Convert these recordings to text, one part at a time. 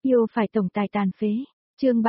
Yêu phải tổng tài tàn phế. Chương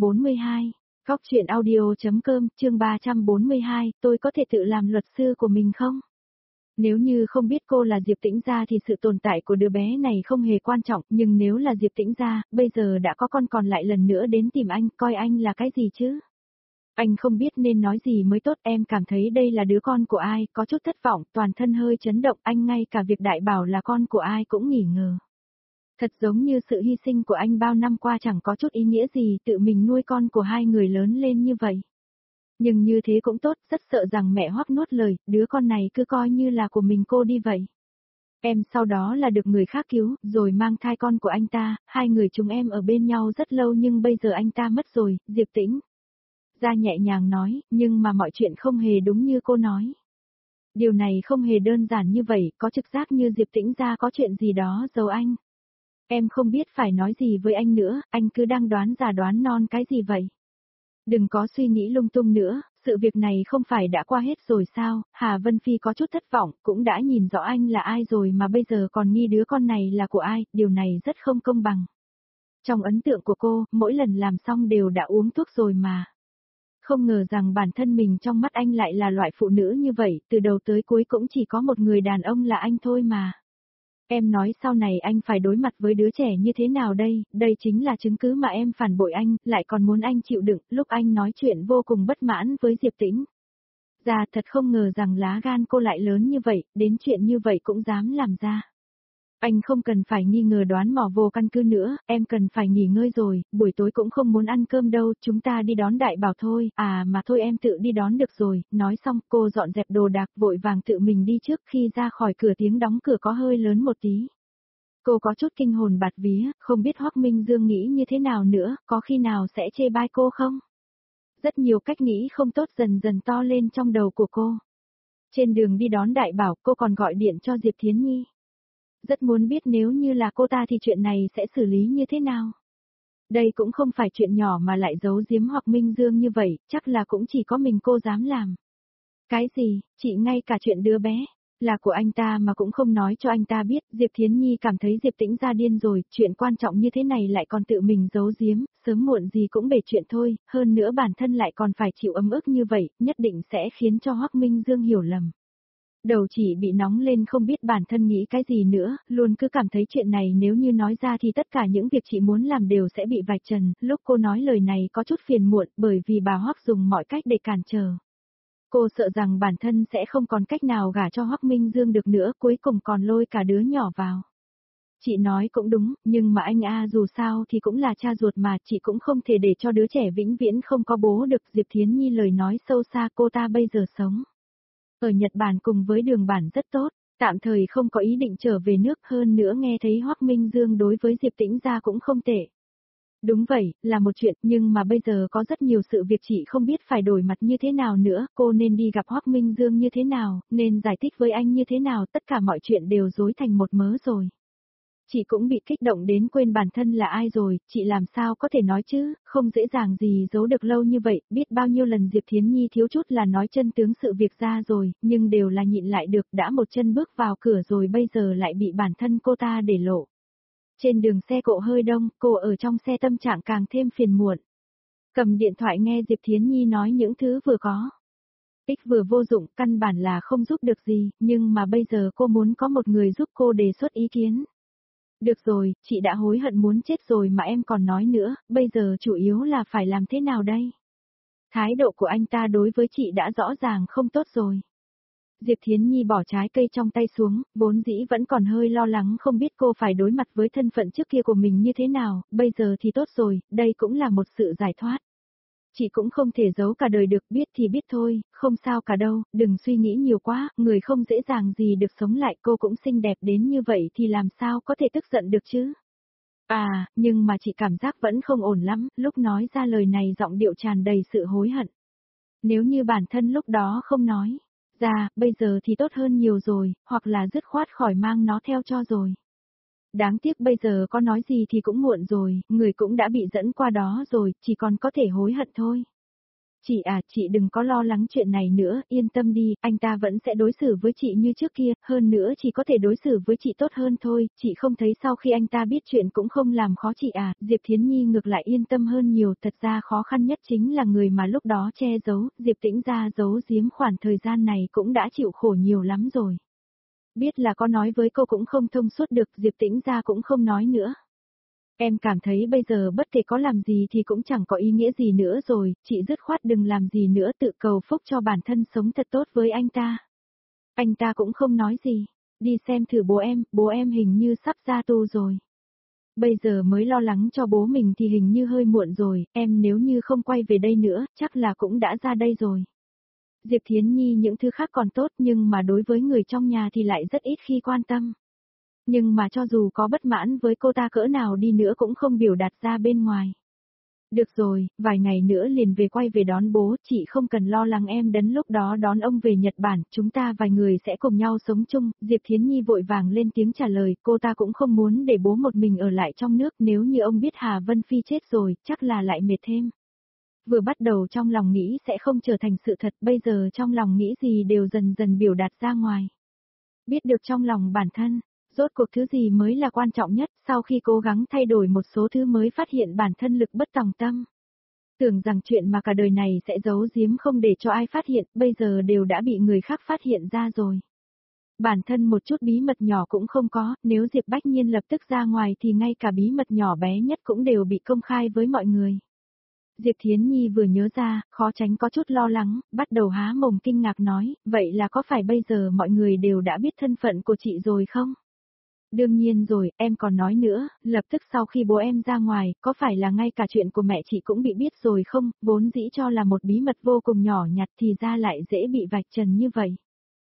342. Góc truyện audio.com, chương 342, tôi có thể tự làm luật sư của mình không? Nếu như không biết cô là Diệp Tĩnh Gia thì sự tồn tại của đứa bé này không hề quan trọng, nhưng nếu là Diệp Tĩnh Gia, bây giờ đã có con còn lại lần nữa đến tìm anh, coi anh là cái gì chứ? Anh không biết nên nói gì mới tốt, em cảm thấy đây là đứa con của ai, có chút thất vọng, toàn thân hơi chấn động, anh ngay cả việc đại bảo là con của ai cũng nghi ngờ. Thật giống như sự hy sinh của anh bao năm qua chẳng có chút ý nghĩa gì, tự mình nuôi con của hai người lớn lên như vậy. Nhưng như thế cũng tốt, rất sợ rằng mẹ Hoắc nuốt lời, đứa con này cứ coi như là của mình cô đi vậy. Em sau đó là được người khác cứu, rồi mang thai con của anh ta, hai người chúng em ở bên nhau rất lâu nhưng bây giờ anh ta mất rồi, Diệp Tĩnh Gia nhẹ nhàng nói, nhưng mà mọi chuyện không hề đúng như cô nói. Điều này không hề đơn giản như vậy, có trực giác như Diệp Tĩnh Gia có chuyện gì đó giấu anh. Em không biết phải nói gì với anh nữa, anh cứ đang đoán già đoán non cái gì vậy? Đừng có suy nghĩ lung tung nữa, sự việc này không phải đã qua hết rồi sao? Hà Vân Phi có chút thất vọng, cũng đã nhìn rõ anh là ai rồi mà bây giờ còn nghi đứa con này là của ai, điều này rất không công bằng. Trong ấn tượng của cô, mỗi lần làm xong đều đã uống thuốc rồi mà. Không ngờ rằng bản thân mình trong mắt anh lại là loại phụ nữ như vậy, từ đầu tới cuối cũng chỉ có một người đàn ông là anh thôi mà. Em nói sau này anh phải đối mặt với đứa trẻ như thế nào đây chính là chứng cứ mà em phản bội anh, lại còn muốn anh chịu đựng, lúc anh nói chuyện vô cùng bất mãn với Diệp Tĩnh Gia, thật không ngờ rằng lá gan cô lại lớn như vậy, đến chuyện như vậy cũng dám làm ra. Anh không cần phải nghi ngờ đoán mò vô căn cứ nữa, em cần phải nghỉ ngơi rồi, buổi tối cũng không muốn ăn cơm đâu, chúng ta đi đón Đại Bảo thôi, à mà thôi em tự đi đón được rồi, nói xong cô dọn dẹp đồ đạc vội vàng tự mình đi trước, khi ra khỏi cửa tiếng đóng cửa có hơi lớn một tí. Cô có chút kinh hồn bạt vía, không biết Hoắc Minh Dương nghĩ như thế nào nữa, có khi nào sẽ chê bai cô không? Rất nhiều cách nghĩ không tốt dần dần to lên trong đầu của cô. Trên đường đi đón Đại Bảo cô còn gọi điện cho Diệp Thiến Nhi. Rất muốn biết nếu như là cô ta thì chuyện này sẽ xử lý như thế nào. Đây cũng không phải chuyện nhỏ mà lại giấu giếm Hoắc Minh Dương như vậy, chắc là cũng chỉ có mình cô dám làm. Cái gì, chị ngay cả chuyện đứa bé là của anh ta mà cũng không nói cho anh ta biết, Diệp Thiến Nhi cảm thấy Diệp Tĩnh Gia điên rồi, chuyện quan trọng như thế này lại còn tự mình giấu giếm, sớm muộn gì cũng bể chuyện thôi, hơn nữa bản thân lại còn phải chịu ấm ức như vậy, nhất định sẽ khiến cho Hoắc Minh Dương hiểu lầm. Đầu chỉ bị nóng lên không biết bản thân nghĩ cái gì nữa, luôn cứ cảm thấy chuyện này nếu như nói ra thì tất cả những việc chị muốn làm đều sẽ bị vạch trần, lúc cô nói lời này có chút phiền muộn bởi vì bà Hoắc dùng mọi cách để cản trở. Cô sợ rằng bản thân sẽ không còn cách nào gả cho Hoắc Minh Dương được nữa, cuối cùng còn lôi cả đứa nhỏ vào. Chị nói cũng đúng, nhưng mà anh dù sao thì cũng là cha ruột mà, chị cũng không thể để cho đứa trẻ vĩnh viễn không có bố được. Diệp Thiến Nhi lời nói sâu xa, cô ta bây giờ sống ở Nhật Bản cùng với Đường Bản rất tốt, tạm thời không có ý định trở về nước, hơn nữa nghe thấy Hoắc Minh Dương đối với Diệp Tĩnh Gia cũng không tệ. Đúng vậy, là một chuyện, nhưng mà bây giờ có rất nhiều sự việc chị không biết phải đổi mặt như thế nào nữa, cô nên đi gặp Hoắc Minh Dương như thế nào, nên giải thích với anh như thế nào, tất cả mọi chuyện đều rối thành một mớ rồi. Chị cũng bị kích động đến quên bản thân là ai rồi, chị làm sao có thể nói chứ, không dễ dàng gì giấu được lâu như vậy, biết bao nhiêu lần Diệp Thiến Nhi thiếu chút là nói chân tướng sự việc ra rồi, nhưng đều là nhịn lại được, đã một chân bước vào cửa rồi bây giờ lại bị bản thân cô ta để lộ. Trên đường xe cộ hơi đông, cô ở trong xe tâm trạng càng thêm phiền muộn. Cầm điện thoại nghe Diệp Thiến Nhi nói những thứ vừa có. Ích vừa vô dụng, căn bản là không giúp được gì, nhưng mà bây giờ cô muốn có một người giúp cô đề xuất ý kiến. Được rồi, chị đã hối hận muốn chết rồi mà em còn nói nữa, bây giờ chủ yếu là phải làm thế nào đây? Thái độ của anh ta đối với chị đã rõ ràng không tốt rồi. Diệp Thiến Nhi bỏ trái cây trong tay xuống, vốn dĩ vẫn còn hơi lo lắng không biết cô phải đối mặt với thân phận trước kia của mình như thế nào, bây giờ thì tốt rồi, đây cũng là một sự giải thoát. Chị cũng không thể giấu cả đời được, biết thì biết thôi, không sao cả đâu, đừng suy nghĩ nhiều quá, người không dễ dàng gì được sống lại, cô cũng xinh đẹp đến như vậy thì làm sao có thể tức giận được chứ. À, nhưng mà chị cảm giác vẫn không ổn lắm, lúc nói ra lời này giọng điệu tràn đầy sự hối hận. Nếu như bản thân lúc đó không nói ra, bây giờ thì tốt hơn nhiều rồi, hoặc là dứt khoát khỏi mang nó theo cho rồi. Đáng tiếc bây giờ có nói gì thì cũng muộn rồi, người cũng đã bị dẫn qua đó rồi, chỉ còn có thể hối hận thôi. Chị à, chị đừng có lo lắng chuyện này nữa, yên tâm đi, anh ta vẫn sẽ đối xử với chị như trước kia, hơn nữa chỉ có thể đối xử với chị tốt hơn thôi, chị không thấy sau khi anh ta biết chuyện cũng không làm khó chị à, Diệp Thiến Nhi ngược lại yên tâm hơn nhiều, thật ra khó khăn nhất chính là người mà lúc đó che giấu, Diệp Tĩnh Gia giấu giếm khoảng thời gian này cũng đã chịu khổ nhiều lắm rồi. Biết là có nói với cô cũng không thông suốt được, Diệp Tĩnh Gia cũng không nói nữa. Em cảm thấy bây giờ bất kể có làm gì thì cũng chẳng có ý nghĩa gì nữa rồi, chị dứt khoát đừng làm gì nữa, tự cầu phúc cho bản thân sống thật tốt với anh ta. Anh ta cũng không nói gì, đi xem thử bố em hình như sắp ra tù rồi. Bây giờ mới lo lắng cho bố mình thì hình như hơi muộn rồi, em nếu như không quay về đây nữa, chắc là cũng đã ra đây rồi. Diệp Thiến Nhi những thứ khác còn tốt nhưng mà đối với người trong nhà thì lại rất ít khi quan tâm. Nhưng mà cho dù có bất mãn với cô ta cỡ nào đi nữa cũng không biểu đạt ra bên ngoài. Được rồi, vài ngày nữa liền về quay về đón bố, chị không cần lo lắng em đến lúc đó đón ông về Nhật Bản, chúng ta vài người sẽ cùng nhau sống chung, Diệp Thiến Nhi vội vàng lên tiếng trả lời, cô ta cũng không muốn để bố một mình ở lại trong nước, nếu như ông biết Hà Vân Phi chết rồi, chắc là lại mệt thêm. Vừa bắt đầu trong lòng nghĩ sẽ không trở thành sự thật, bây giờ trong lòng nghĩ gì đều dần dần biểu đạt ra ngoài. Biết được trong lòng bản thân, rốt cuộc thứ gì mới là quan trọng nhất, sau khi cố gắng thay đổi một số thứ mới phát hiện bản thân lực bất tòng tâm. Tưởng rằng chuyện mà cả đời này sẽ giấu giếm không để cho ai phát hiện, bây giờ đều đã bị người khác phát hiện ra rồi. Bản thân một chút bí mật nhỏ cũng không có, nếu Diệp Bách Nhiên lập tức ra ngoài thì ngay cả bí mật nhỏ bé nhất cũng đều bị công khai với mọi người. Diệp Thiến Nhi vừa nhớ ra, khó tránh có chút lo lắng, bắt đầu há mồm kinh ngạc nói, vậy là có phải bây giờ mọi người đều đã biết thân phận của chị rồi không? Đương nhiên rồi, em còn nói nữa, lập tức sau khi bố em ra ngoài, có phải là ngay cả chuyện của mẹ chị cũng bị biết rồi không, vốn dĩ cho là một bí mật vô cùng nhỏ nhặt thì ra lại dễ bị vạch trần như vậy.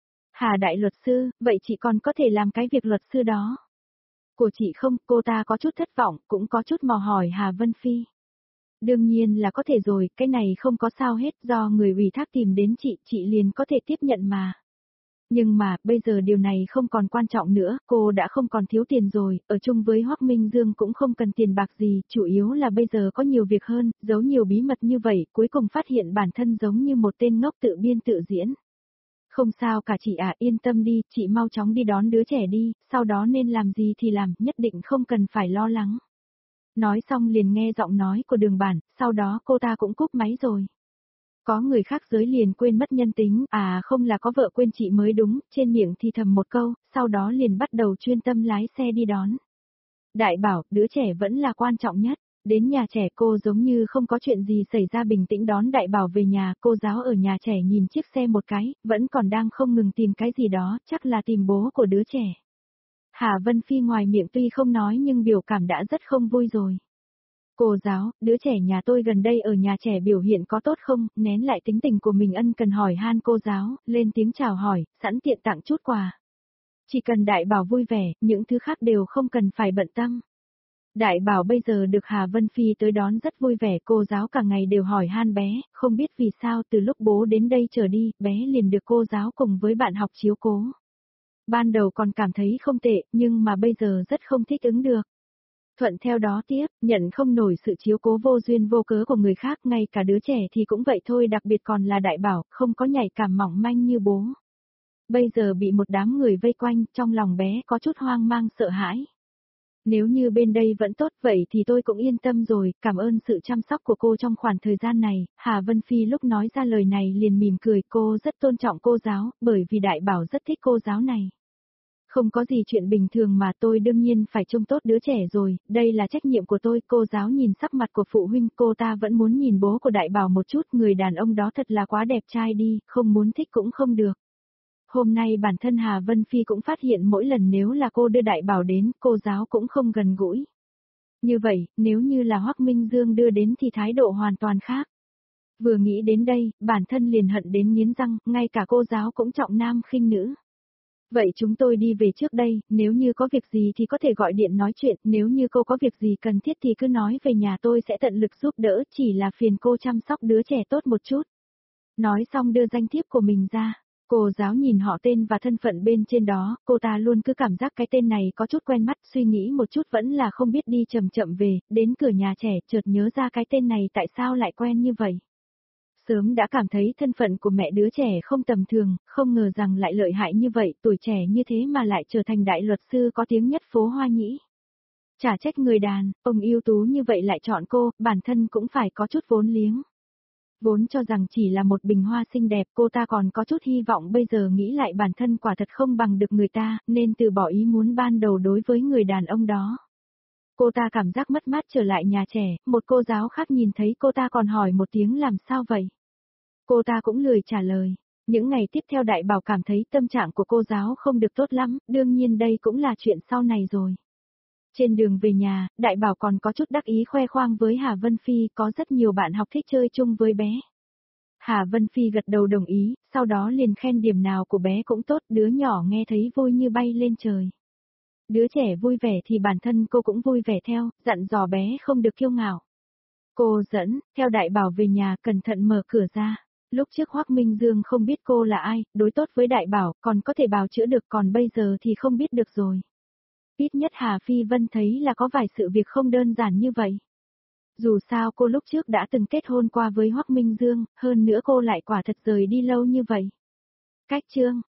Hà đại luật sư, vậy chị còn có thể làm cái việc luật sư đó? Của chị không, cô ta có chút thất vọng, cũng có chút mò hỏi Hà Vân Phi. Đương nhiên là có thể rồi, cái này không có sao hết, do người ủy thác tìm đến chị liền có thể tiếp nhận mà. Nhưng mà, bây giờ điều này không còn quan trọng nữa, cô đã không còn thiếu tiền rồi, ở chung với Hoắc Minh Dương cũng không cần tiền bạc gì, chủ yếu là bây giờ có nhiều việc hơn, giấu nhiều bí mật như vậy, cuối cùng phát hiện bản thân giống như một tên ngốc tự biên tự diễn. Không sao cả chị à, yên tâm đi, chị mau chóng đi đón đứa trẻ đi, sau đó nên làm gì thì làm, nhất định không cần phải lo lắng. Nói xong liền nghe giọng nói của Đường Bản, sau đó cô ta cũng cúp máy rồi. Có người khác giới liền quên mất nhân tính, à không là có vợ quên chị mới đúng, trên miệng thì thầm một câu, sau đó liền bắt đầu chuyên tâm lái xe đi đón. Đại bảo, đứa trẻ vẫn là quan trọng nhất, đến nhà trẻ cô giống như không có chuyện gì xảy ra bình tĩnh đón đại bảo về nhà, cô giáo ở nhà trẻ nhìn chiếc xe một cái, vẫn còn đang không ngừng tìm cái gì đó, chắc là tìm bố của đứa trẻ. Hà Vân Phi ngoài miệng tuy không nói nhưng biểu cảm đã rất không vui rồi. Cô giáo, đứa trẻ nhà tôi gần đây ở nhà trẻ biểu hiện có tốt không, nén lại tính tình của mình ân cần hỏi han cô giáo, lên tiếng chào hỏi, sẵn tiện tặng chút quà. Chỉ cần đại bảo vui vẻ, những thứ khác đều không cần phải bận tâm. Đại bảo bây giờ được Hà Vân Phi tới đón rất vui vẻ, cô giáo cả ngày đều hỏi han bé, không biết vì sao từ lúc bố đến đây trở đi, bé liền được cô giáo cùng với bạn học chiếu cố. Ban đầu còn cảm thấy không tệ, nhưng mà bây giờ rất không thích ứng được. Thuận theo đó tiếp, nhận không nổi sự chiếu cố vô duyên vô cớ của người khác, ngay cả đứa trẻ thì cũng vậy thôi, đặc biệt còn là đại bảo, không có nhạy cảm mỏng manh như bố. Bây giờ bị một đám người vây quanh, trong lòng bé có chút hoang mang sợ hãi. Nếu như bên đây vẫn tốt vậy thì tôi cũng yên tâm rồi, cảm ơn sự chăm sóc của cô trong khoảng thời gian này. Hà Vân Phi lúc nói ra lời này liền mỉm cười, cô rất tôn trọng cô giáo, bởi vì đại bảo rất thích cô giáo này. Không có gì chuyện bình thường mà tôi đương nhiên phải trông tốt đứa trẻ rồi, đây là trách nhiệm của tôi. Cô giáo nhìn sắc mặt của phụ huynh, cô ta vẫn muốn nhìn bố của đại bảo một chút, người đàn ông đó thật là quá đẹp trai đi, không muốn thích cũng không được. Hôm nay bản thân Hà Vân Phi cũng phát hiện mỗi lần nếu là cô đưa đại bảo đến, cô giáo cũng không gần gũi. Như vậy, nếu như là Hoắc Minh Dương đưa đến thì thái độ hoàn toàn khác. Vừa nghĩ đến đây, bản thân liền hận đến nghiến răng, ngay cả cô giáo cũng trọng nam khinh nữ. Vậy chúng tôi đi về trước đây, nếu như có việc gì thì có thể gọi điện nói chuyện, nếu như cô có việc gì cần thiết thì cứ nói về nhà tôi sẽ tận lực giúp đỡ, chỉ là phiền cô chăm sóc đứa trẻ tốt một chút. Nói xong đưa danh thiếp của mình ra, cô giáo nhìn họ tên và thân phận bên trên đó, cô ta luôn cứ cảm giác cái tên này có chút quen mắt, suy nghĩ một chút vẫn là không biết đi chậm chậm về, đến cửa nhà trẻ chợt nhớ ra cái tên này tại sao lại quen như vậy. Sớm đã cảm thấy thân phận của mẹ đứa trẻ không tầm thường, không ngờ rằng lại lợi hại như vậy, tuổi trẻ như thế mà lại trở thành đại luật sư có tiếng nhất phố Hoa Nhĩ. Chả trách người đàn, ông ưu tú như vậy lại chọn cô, bản thân cũng phải có chút vốn liếng. Vốn cho rằng chỉ là một bình hoa xinh đẹp, cô ta còn có chút hy vọng, bây giờ nghĩ lại bản thân quả thật không bằng được người ta, nên từ bỏ ý muốn ban đầu đối với người đàn ông đó. Cô ta cảm giác mất mát trở lại nhà trẻ, một cô giáo khác nhìn thấy cô ta còn hỏi một tiếng làm sao vậy. Cô ta cũng lười trả lời. Những ngày tiếp theo Đại Bảo cảm thấy tâm trạng của cô giáo không được tốt lắm, đương nhiên đây cũng là chuyện sau này rồi. Trên đường về nhà, Đại Bảo còn có chút đắc ý khoe khoang với Hà Vân Phi, có rất nhiều bạn học thích chơi chung với bé. Hà Vân Phi gật đầu đồng ý, sau đó liền khen điểm nào của bé cũng tốt, đứa nhỏ nghe thấy vui như bay lên trời. Đứa trẻ vui vẻ thì bản thân cô cũng vui vẻ theo, dặn dò bé không được kiêu ngạo. Cô dẫn, theo Đại Bảo về nhà, cẩn thận mở cửa ra. Lúc trước Hoắc Minh Dương không biết cô là ai, đối tốt với Đại Bảo, còn có thể bào chữa được, còn bây giờ thì không biết được rồi. Ít nhất Hà Phi Vân thấy là có vài sự việc không đơn giản như vậy. Dù sao cô lúc trước đã từng kết hôn qua với Hoắc Minh Dương, hơn nữa cô lại quả thật rời đi lâu như vậy. Cách chương